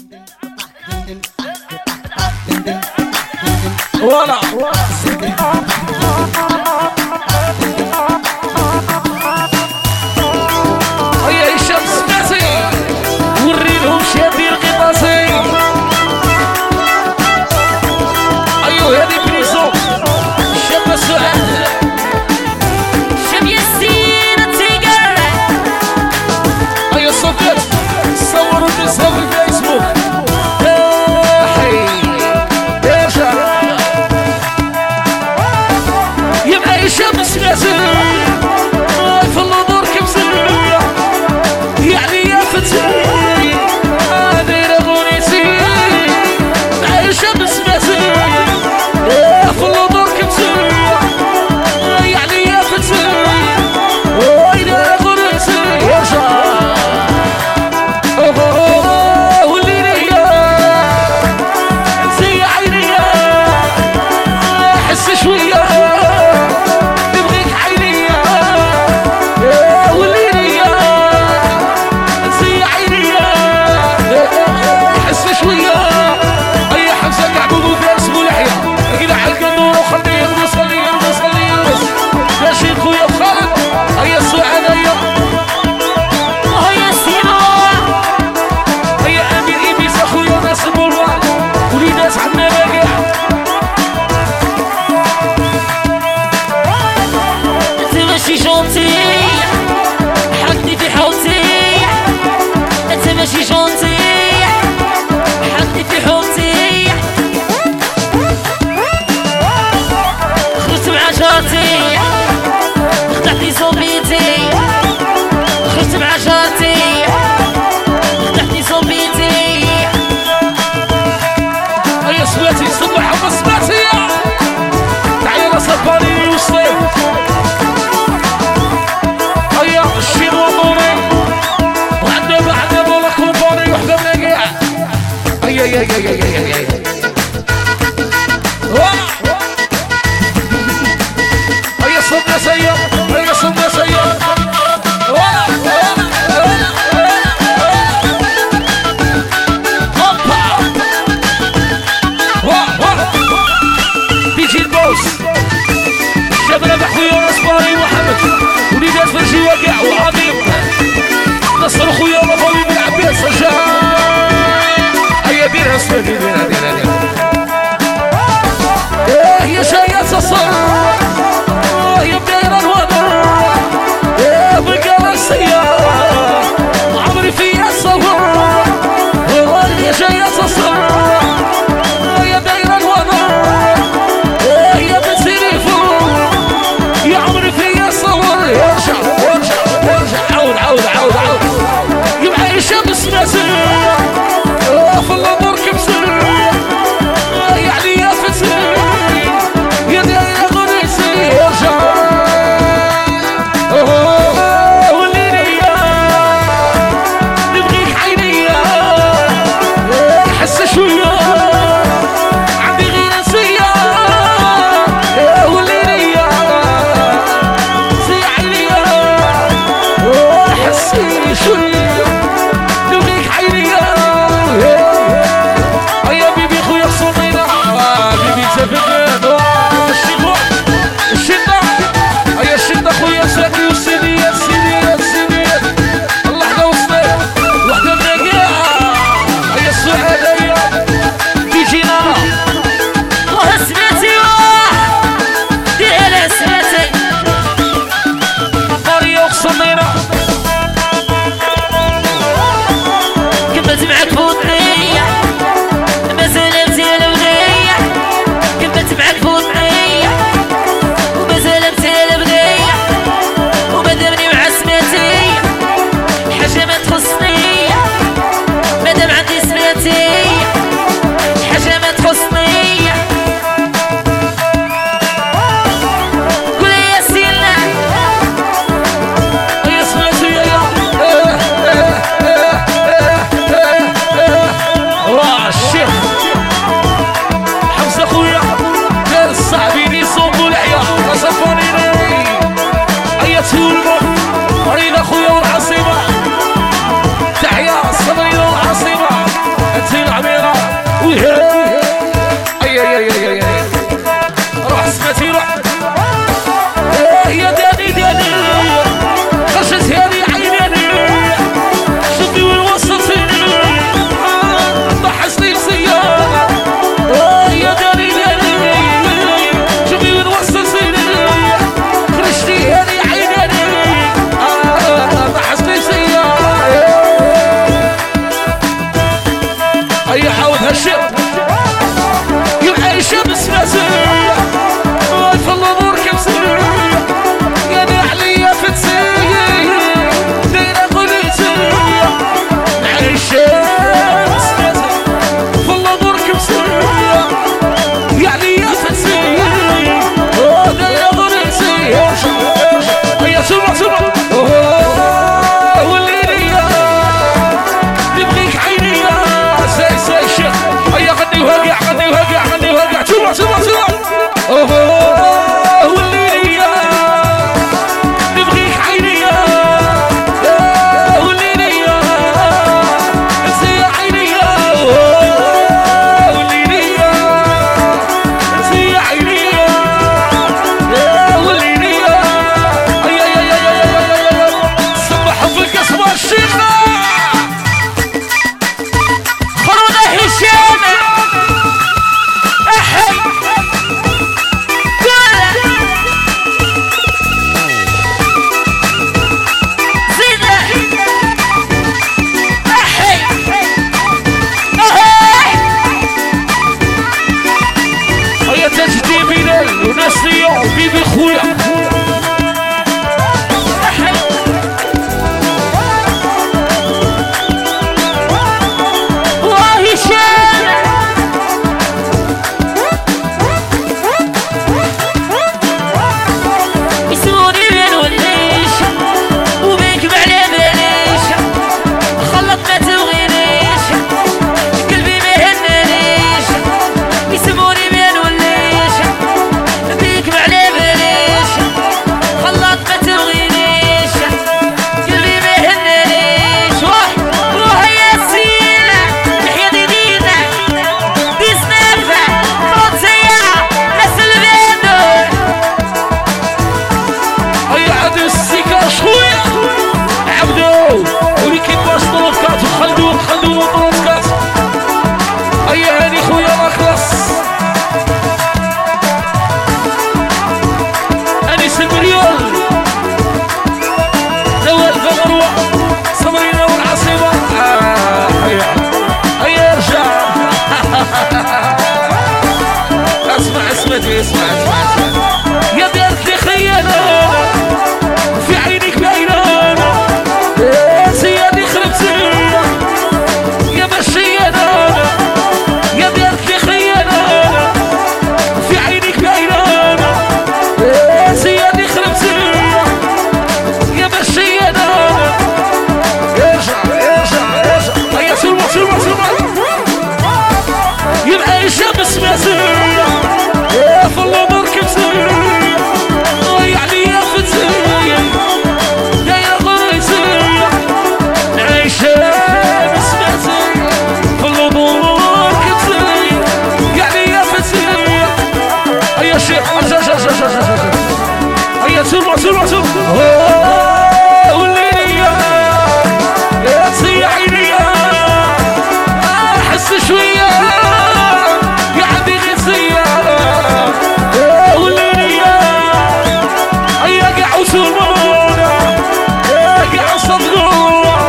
ولا هيا الشمس ناسي وريلهم شادي القطاسي. ايوه هذه بريزون الشاب سعاد شاب ياسين التيجر. ايوه صفات صوروا النساء في الفيسبوك. الشمس نازل في النظر كمسية يعني يا فتي دايرة غنيتي مع الشمس نازل في النظر كمسية يعني يا فتي دايرة غنيتي يا شعب والليلية زي عينيا حس شوية ماشي جونتي حطني في حومتي خرجت مع جارتي خدعتني صوبيتي خرجت مع جارتي خدعتني صوبيتي. هيا سواتي صبح وصباتي تعالى صباني وصيف هيا الشير وطوري وعندنا بعد بولا كوباني وحدة مناقيع. هيا هيا هيا هيا هيا هيا صبنا سيا هيا صبنا سيا بيجي البوس شاب ربح خويا اسباني وحمد وليدات فرشي وقع وعظيم نصر خويا وفوي بن عباس رجال. هيا ديرها اسمها ديرها يا شايات الصار يا بداير الوضع يا بقى السيارة عمري فيها الصبر يا شايات الصار يا داير الوضع يا بتسيري فوق يا عمري فيها الصبر. ارجع عود يبقى الشمس نازل في النظر كمسر يعني يا فتي يا دايرة غريسي ارجع والليلية نبغيك عينيا حس شوية هيا عاود هالشيء يبقى شمس مسية واقف النور كمسية يا نعلية فتسية دايرة قليسية نعيش شمس مسية في النور كمسية يعني يا فتسية دايرة قليسية هيا سمع سمع والليلية نبغيك عينية ساي شيخ هيا غني وهقع غني وهقع غني وهقع سمع سمع سمع والليلية نبغيك عينية والليلية نسي عينية والليلية نسي عينية والليلية صبح في القصبة الشيخة خرودة هشام أحب كله زينة أحب هيا تجدي بلال وناسية وبيبي خويا اسمع يا دارت لي خيانة في عينيك باينة يا سيادي خربتي يا بشيانة يا دارت لي خيانة في عينيك باينة يا سيادي خربتي يا بشيانة ارجع هيا سلمى يبقى الشمس مسية في النور كمسية يعني يا فتسية يا غريسية نعيش شمس مسية في النور كمسية يعني يا فتسية هيا شيخ هيا سلمى والليلية يا تسية عينية أحس شوية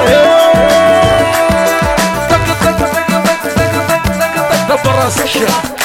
دبر راس الشيخ